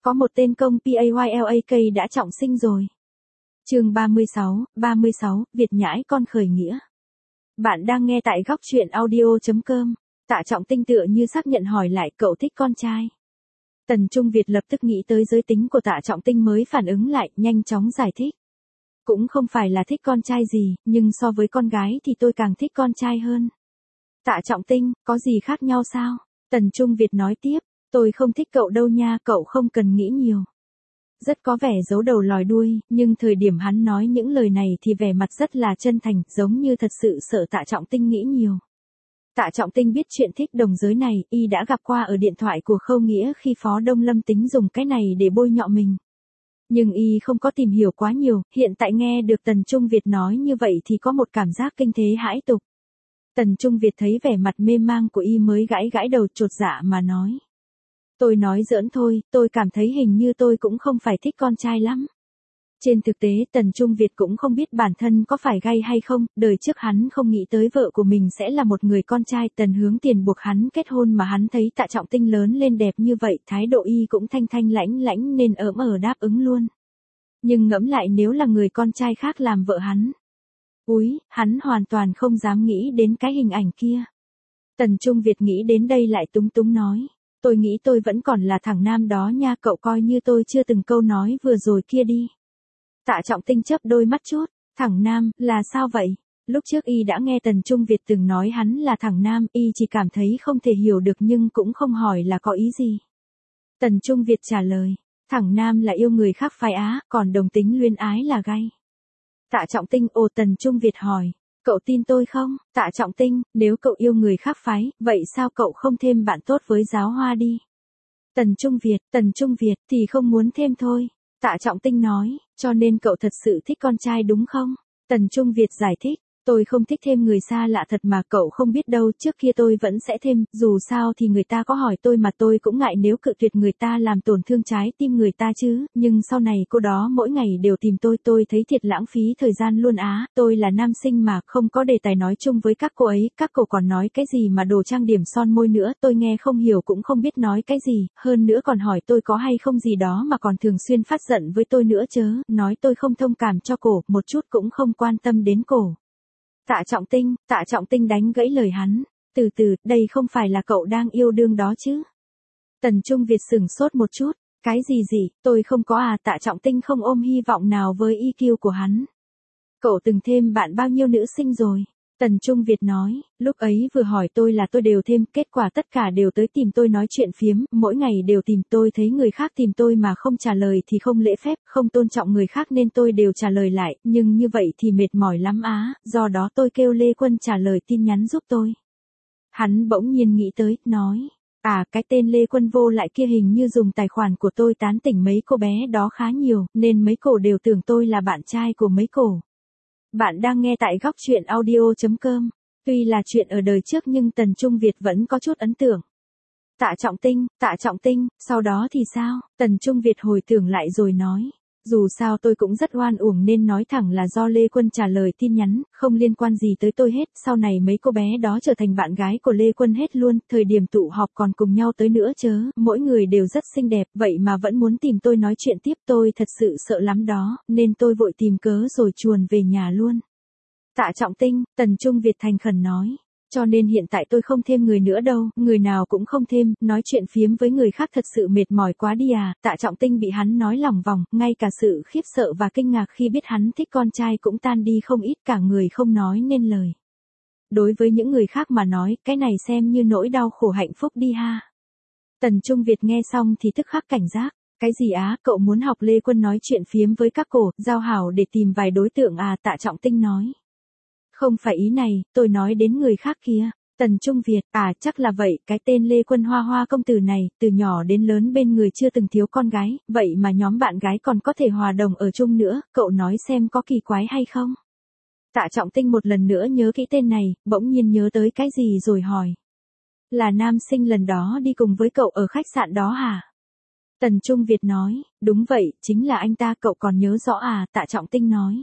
Có một tên công PAYLAK đã trọng sinh rồi. Chương 36, Việt nhãi con khởi nghĩa. Bạn đang nghe tại góc truyện audio.com. Tạ Trọng Tinh tựa như xác nhận hỏi lại cậu thích con trai. Tần Trung Việt lập tức nghĩ tới giới tính của Tạ Trọng Tinh mới phản ứng lại, nhanh chóng giải thích. Cũng không phải là thích con trai gì, nhưng so với con gái thì tôi càng thích con trai hơn. Tạ Trọng Tinh, có gì khác nhau sao? Tần Trung Việt nói tiếp, tôi không thích cậu đâu nha, cậu không cần nghĩ nhiều. Rất có vẻ giấu đầu lòi đuôi, nhưng thời điểm hắn nói những lời này thì vẻ mặt rất là chân thành, giống như thật sự sợ Tạ Trọng Tinh nghĩ nhiều. Tạ Trọng Tinh biết chuyện thích đồng giới này, y đã gặp qua ở điện thoại của Khâu Nghĩa khi Phó Đông Lâm tính dùng cái này để bôi nhọ mình. Nhưng y không có tìm hiểu quá nhiều, hiện tại nghe được Tần Trung Việt nói như vậy thì có một cảm giác kinh thế hãi tục. Tần Trung Việt thấy vẻ mặt mê mang của y mới gãi đầu chột dạ mà nói. Tôi nói giỡn thôi, tôi cảm thấy hình như tôi cũng không phải thích con trai lắm. Trên thực tế Tần Trung Việt cũng không biết bản thân có phải gay hay không, đời trước hắn không nghĩ tới vợ của mình sẽ là một người con trai. Tần Hướng Tiền buộc hắn kết hôn mà hắn thấy Tạ Trọng Tinh lớn lên đẹp như vậy, thái độ y cũng thanh lãnh nên ỡm đáp ứng luôn. Nhưng ngẫm lại nếu là người con trai khác làm vợ hắn. Úi, hắn hoàn toàn không dám nghĩ đến cái hình ảnh kia. Tần Trung Việt nghĩ đến đây lại túng túng nói. Tôi nghĩ tôi vẫn còn là thằng nam đó nha, cậu coi như tôi chưa từng câu nói vừa rồi kia đi. Tạ Trọng Tinh chớp đôi mắt chút, thằng nam, là sao vậy? Lúc trước y đã nghe Tần Trung Việt từng nói hắn là thằng nam, y chỉ cảm thấy không thể hiểu được nhưng cũng không hỏi là có ý gì. Tần Trung Việt trả lời, thằng nam là yêu người khác phái á, còn đồng tính luyến ái là gay. Tạ Trọng Tinh Tần Trung Việt hỏi, cậu tin tôi không? Tạ Trọng Tinh, nếu cậu yêu người khác phái, vậy sao cậu không thêm bạn tốt với Giáo Hoa đi? Tần Trung Việt thì không muốn thêm thôi. Tạ Trọng Tinh nói, cho nên cậu thật sự thích con trai đúng không? Tần Trung Việt giải thích, tôi không thích thêm người xa lạ thật mà cậu không biết đâu, trước kia tôi vẫn sẽ thêm, dù sao thì người ta có hỏi tôi mà tôi cũng ngại nếu cự tuyệt người ta làm tổn thương trái tim người ta chứ, nhưng sau này cô đó mỗi ngày đều tìm tôi thấy thiệt lãng phí thời gian luôn á, tôi là nam sinh mà không có đề tài nói chung với các cô ấy, các cô còn nói cái gì mà đồ trang điểm son môi nữa, tôi nghe không hiểu cũng không biết nói cái gì, hơn nữa còn hỏi tôi có hay không gì đó mà còn thường xuyên phát giận với tôi nữa chớ, nói tôi không thông cảm cho cổ, một chút cũng không quan tâm đến cổ. Tạ Trọng Tinh đánh gãy lời hắn, từ từ, đây không phải là cậu đang yêu đương đó chứ? Tần Trung Việt sửng sốt một chút, cái gì, tôi không có à. Tạ Trọng Tinh không ôm hy vọng nào với EQ của hắn. Cậu từng thêm bạn bao nhiêu nữ sinh rồi? Tần Trung Việt nói, lúc ấy vừa hỏi tôi là tôi đều thêm, kết quả tất cả đều tới tìm tôi nói chuyện phiếm, mỗi ngày đều tìm tôi, thấy người khác tìm tôi mà không trả lời thì không lễ phép, không tôn trọng người khác nên tôi đều trả lời lại, nhưng như vậy thì mệt mỏi lắm á, do đó tôi kêu Lê Quân trả lời tin nhắn giúp tôi. Hắn bỗng nhiên nghĩ tới, nói, cái tên Lê Quân vô lại kia hình như dùng tài khoản của tôi tán tỉnh mấy cô bé đó khá nhiều, nên mấy cô đều tưởng tôi là bạn trai của mấy cô. Bạn đang nghe tại góc truyện audio.com. Tuy là chuyện ở đời trước nhưng Tần Trung Việt vẫn có chút ấn tượng. Tạ Trọng Tinh, sau đó thì sao? Tần Trung Việt hồi tưởng lại rồi nói. Dù sao tôi cũng rất oan uổng nên nói thẳng là do Lê Quân trả lời tin nhắn, không liên quan gì tới tôi hết. Sau này mấy cô bé đó trở thành bạn gái của Lê Quân hết luôn, thời điểm tụ họp còn cùng nhau tới nữa chớ. Mỗi người đều rất xinh đẹp, vậy mà vẫn muốn tìm tôi nói chuyện tiếp, tôi thật sự sợ lắm đó, nên tôi vội tìm cớ rồi chuồn về nhà luôn. Tạ Trọng Tinh, Tần Trung Việt thành khẩn nói. Cho nên hiện tại tôi không thêm người nữa đâu, người nào cũng không thêm, nói chuyện phiếm với người khác thật sự mệt mỏi quá đi à. Tạ Trọng Tinh bị hắn nói lòng vòng, ngay cả sự khiếp sợ và kinh ngạc khi biết hắn thích con trai cũng tan đi không ít, cả người không nói nên lời. Đối với những người khác mà nói, cái này xem như nỗi đau khổ hạnh phúc đi ha. Tần Trung Việt nghe xong thì tức khắc cảnh giác. Cái gì á, cậu muốn học Lê Quân nói chuyện phiếm với các cổ, giao hảo để tìm vài đối tượng à? Tạ Trọng Tinh nói. Không phải ý này, tôi nói đến người khác kia. Tần Trung Việt, chắc là vậy, cái tên Lê Quân Hoa công tử này, từ nhỏ đến lớn bên người chưa từng thiếu con gái, vậy mà nhóm bạn gái còn có thể hòa đồng ở chung nữa, cậu nói xem có kỳ quái hay không? Tạ Trọng Tinh một lần nữa nhớ kỹ tên này, bỗng nhiên nhớ tới cái gì rồi hỏi. Là nam sinh lần đó đi cùng với cậu ở khách sạn đó hả? Tần Trung Việt nói, đúng vậy, chính là anh ta, cậu còn nhớ rõ à? Tạ Trọng Tinh nói.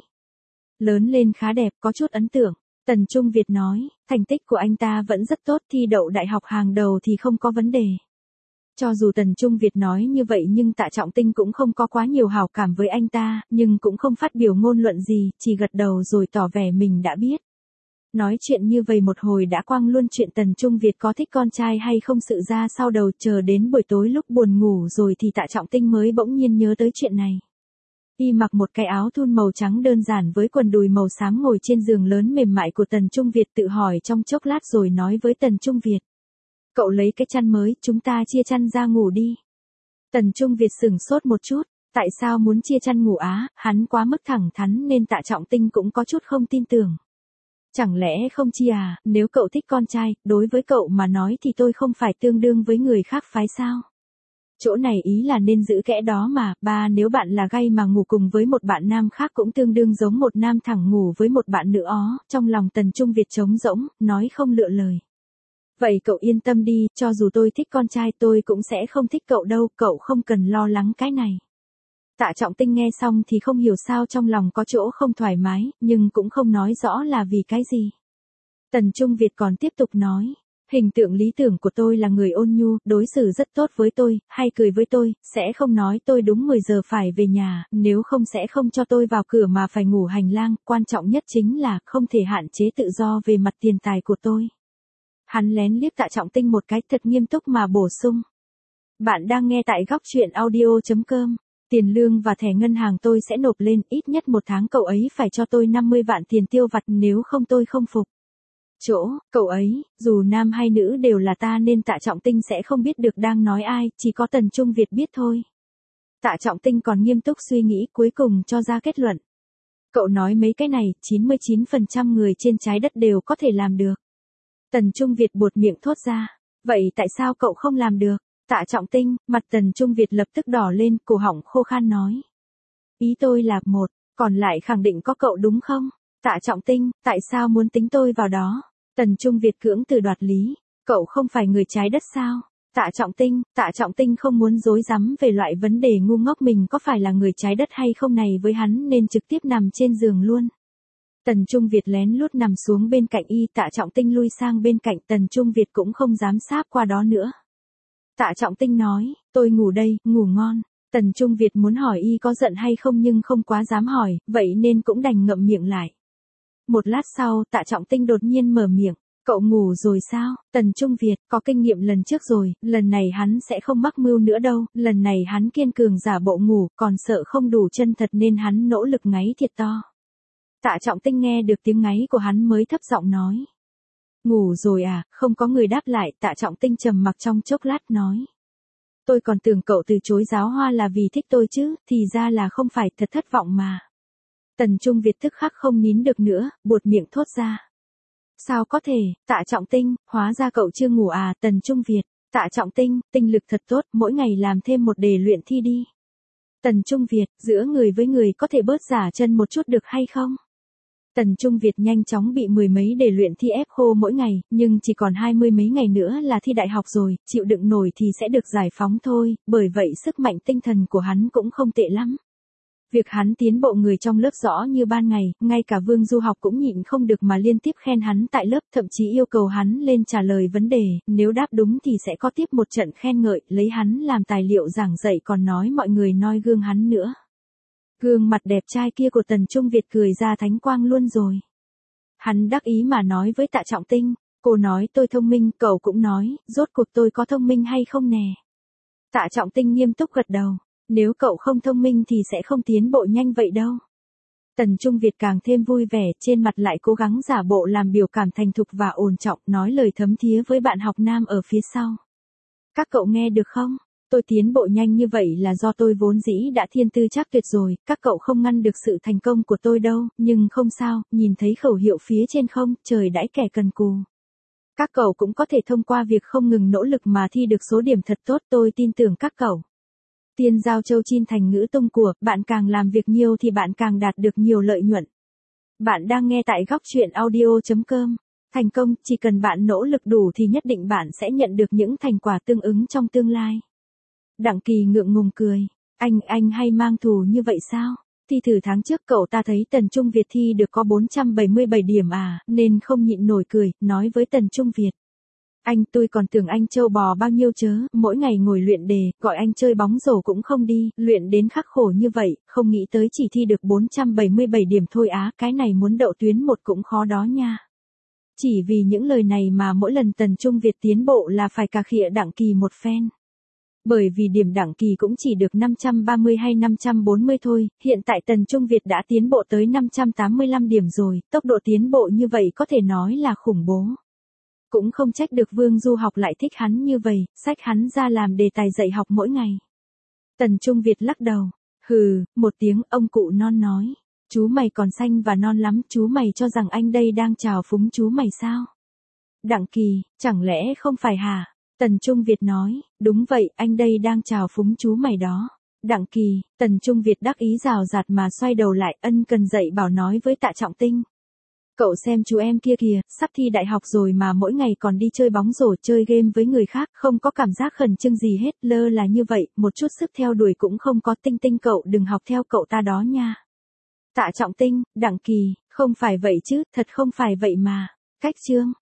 Lớn lên khá đẹp, có chút ấn tượng. Tần Trung Việt nói, thành tích của anh ta vẫn rất tốt, thi đậu đại học hàng đầu thì không có vấn đề. Cho dù Tần Trung Việt nói như vậy nhưng Tạ Trọng Tinh cũng không có quá nhiều hảo cảm với anh ta, nhưng cũng không phát biểu ngôn luận gì, chỉ gật đầu rồi tỏ vẻ mình đã biết. Nói chuyện như vậy một hồi đã quăng luôn chuyện Tần Trung Việt có thích con trai hay không sự ra sau đầu, chờ đến buổi tối lúc buồn ngủ rồi thì Tạ Trọng Tinh mới bỗng nhiên nhớ tới chuyện này. Y mặc một cái áo thun màu trắng đơn giản với quần đùi màu xám ngồi trên giường lớn mềm mại của Tần Trung Việt, tự hỏi trong chốc lát rồi nói với Tần Trung Việt. Cậu lấy cái chăn mới, chúng ta chia chăn ra ngủ đi. Tần Trung Việt sửng sốt một chút, tại sao muốn chia chăn ngủ á, hắn quá mức thẳng thắn nên Tạ Trọng Tinh cũng có chút không tin tưởng. Chẳng lẽ không chia à, nếu cậu thích con trai, đối với cậu mà nói thì tôi không phải tương đương với người khác phái sao? Chỗ này ý là nên giữ kẽ đó mà, ba, nếu bạn là gay mà ngủ cùng với một bạn nam khác cũng tương đương giống một nam thẳng ngủ với một bạn nữ ó, trong lòng Tần Trung Việt trống rỗng, nói không lựa lời. Vậy cậu yên tâm đi, cho dù tôi thích con trai tôi cũng sẽ không thích cậu đâu, cậu không cần lo lắng cái này. Tạ Trọng Tinh nghe xong thì không hiểu sao trong lòng có chỗ không thoải mái, nhưng cũng không nói rõ là vì cái gì. Tần Trung Việt còn tiếp tục nói, hình tượng lý tưởng của tôi là người ôn nhu, đối xử rất tốt với tôi, hay cười với tôi, sẽ không nói tôi đúng 10 giờ phải về nhà, nếu không sẽ không cho tôi vào cửa mà phải ngủ hành lang, quan trọng nhất chính là không thể hạn chế tự do về mặt tiền tài của tôi. Hắn lén liếc Tạ Trọng Tinh một cái thật nghiêm túc mà bổ sung. Bạn đang nghe tại góc truyện audio.com. Tiền lương và thẻ ngân hàng tôi sẽ nộp lên, ít nhất một tháng cậu ấy phải cho tôi 50 vạn tiền tiêu vặt, nếu không tôi không phục. Cậu ấy, dù nam hay nữ đều là ta nên Tạ Trọng Tinh sẽ không biết được đang nói ai, chỉ có Tần Trung Việt biết thôi. Tạ Trọng Tinh còn nghiêm túc suy nghĩ cuối cùng cho ra kết luận. Cậu nói mấy cái này, 99% người trên trái đất đều có thể làm được. Tần Trung Việt buột miệng thốt ra. Vậy tại sao cậu không làm được? Tạ Trọng Tinh, mặt Tần Trung Việt lập tức đỏ lên, cổ họng khô khan nói. Ý tôi là một, còn lại khẳng định có cậu đúng không? Tạ Trọng Tinh, tại sao muốn tính tôi vào đó? Tần Trung Việt cưỡng từ đoạt lý. Cậu không phải người trái đất sao? Tạ Trọng Tinh không muốn dối rắm về loại vấn đề ngu ngốc mình có phải là người trái đất hay không này với hắn nên trực tiếp nằm trên giường luôn. Tần Trung Việt lén lút nằm xuống bên cạnh y, Tạ Trọng Tinh lui sang bên cạnh, Tần Trung Việt cũng không dám sáp qua đó nữa. Tạ Trọng Tinh nói, tôi ngủ đây, ngủ ngon. Tần Trung Việt muốn hỏi y có giận hay không nhưng không quá dám hỏi, vậy nên cũng đành ngậm miệng lại. Một lát sau, Tạ Trọng Tinh đột nhiên mở miệng, cậu ngủ rồi sao? Tần Trung Việt, có kinh nghiệm lần trước rồi, lần này hắn sẽ không mắc mưu nữa đâu, lần này hắn kiên cường giả bộ ngủ, còn sợ không đủ chân thật nên hắn nỗ lực ngáy thiệt to. Tạ Trọng Tinh nghe được tiếng ngáy của hắn mới thấp giọng nói. Ngủ rồi à, không có người đáp lại, Tạ Trọng Tinh trầm mặc trong chốc lát nói. Tôi còn tưởng cậu từ chối giáo hoa là vì thích tôi chứ, thì ra là không phải, thật thất vọng mà. Tần Trung Việt tức khắc không nín được nữa, buột miệng thốt ra. Sao có thể, Tạ Trọng Tinh, hóa ra cậu chưa ngủ à, Tần Trung Việt, Tạ Trọng Tinh, tinh lực thật tốt, mỗi ngày làm thêm một đề luyện thi đi. Tần Trung Việt, giữa người với người có thể bớt giả chân một chút được hay không? Tần Trung Việt nhanh chóng bị mười mấy đề luyện thi ép khô mỗi ngày, nhưng chỉ còn 20 mấy ngày nữa là thi đại học rồi, chịu đựng nổi thì sẽ được giải phóng thôi, bởi vậy sức mạnh tinh thần của hắn cũng không tệ lắm. Việc hắn tiến bộ người trong lớp rõ như ban ngày, ngay cả Vương Du Học cũng nhịn không được mà liên tiếp khen hắn tại lớp, thậm chí yêu cầu hắn lên trả lời vấn đề, nếu đáp đúng thì sẽ có tiếp một trận khen ngợi, lấy hắn làm tài liệu giảng dạy còn nói mọi người noi gương hắn nữa. Gương mặt đẹp trai kia của Tần Trung Việt cười ra thánh quang luôn rồi. Hắn đắc ý mà nói với Tạ Trọng Tinh, cô nói tôi thông minh, cậu cũng nói, rốt cuộc tôi có thông minh hay không nè. Tạ Trọng Tinh nghiêm túc gật đầu, nếu cậu không thông minh thì sẽ không tiến bộ nhanh vậy đâu. Tần Trung Việt càng thêm vui vẻ, trên mặt lại cố gắng giả bộ làm biểu cảm thành thục và ổn trọng, nói lời thấm thía với bạn học nam ở phía sau. Các cậu nghe được không? Tôi tiến bộ nhanh như vậy là do tôi vốn dĩ đã thiên tư chắc tuyệt rồi, các cậu không ngăn được sự thành công của tôi đâu, nhưng không sao, nhìn thấy khẩu hiệu phía trên không, trời đãi kẻ cần cù. Các cậu cũng có thể thông qua việc không ngừng nỗ lực mà thi được số điểm thật tốt, tôi tin tưởng các cậu. Tiên giao châu chin thành ngữ tông của, bạn càng làm việc nhiều thì bạn càng đạt được nhiều lợi nhuận. Bạn đang nghe tại góc truyện audio.com. Thành công, chỉ cần bạn nỗ lực đủ thì nhất định bạn sẽ nhận được những thành quả tương ứng trong tương lai. Đặng Kỳ ngượng ngùng cười, anh hay mang thù như vậy sao? Thi thử tháng trước cậu ta thấy Tần Trung Việt thi được có 477 điểm à, nên không nhịn nổi cười, nói với Tần Trung Việt. Anh tôi còn tưởng anh trâu bò bao nhiêu chớ, mỗi ngày ngồi luyện đề, gọi anh chơi bóng rổ cũng không đi, luyện đến khắc khổ như vậy, không nghĩ tới chỉ thi được 477 điểm thôi á, cái này muốn đậu tuyến một cũng khó đó nha. Chỉ vì những lời này mà mỗi lần Tần Trung Việt tiến bộ là phải cà khịa Đặng Kỳ một phen. Bởi vì điểm Đặng Kỳ cũng chỉ được 530 hay 540 thôi, hiện tại Tần Trung Việt đã tiến bộ tới 585 điểm rồi, tốc độ tiến bộ như vậy có thể nói là khủng bố. Cũng không trách được Vương Du Học lại thích hắn như vậy, xách hắn ra làm đề tài dạy học mỗi ngày. Tần Trung Việt lắc đầu, hừ, một tiếng, ông cụ non nói. Chú mày còn xanh và non lắm, chú mày cho rằng anh đây đang trào phúng chú mày sao? Đặng Kỳ, chẳng lẽ không phải hả? Tần Trung Việt nói, đúng vậy, anh đây đang trào phúng chú mày đó. Đặng Kỳ, Tần Trung Việt đắc ý rào rạt mà xoay đầu lại, ân cần dạy bảo nói với Tạ Trọng Tinh. Cậu xem chú em kia kìa, sắp thi đại học rồi mà mỗi ngày còn đi chơi bóng rổ, chơi game với người khác, không có cảm giác khẩn trương gì hết, lơ là như vậy, một chút sức theo đuổi cũng không có. Tinh Tinh cậu đừng học theo cậu ta đó nha. Tạ Trọng Tinh, Đặng Kỳ, không phải vậy chứ, thật không phải vậy mà. Cách chương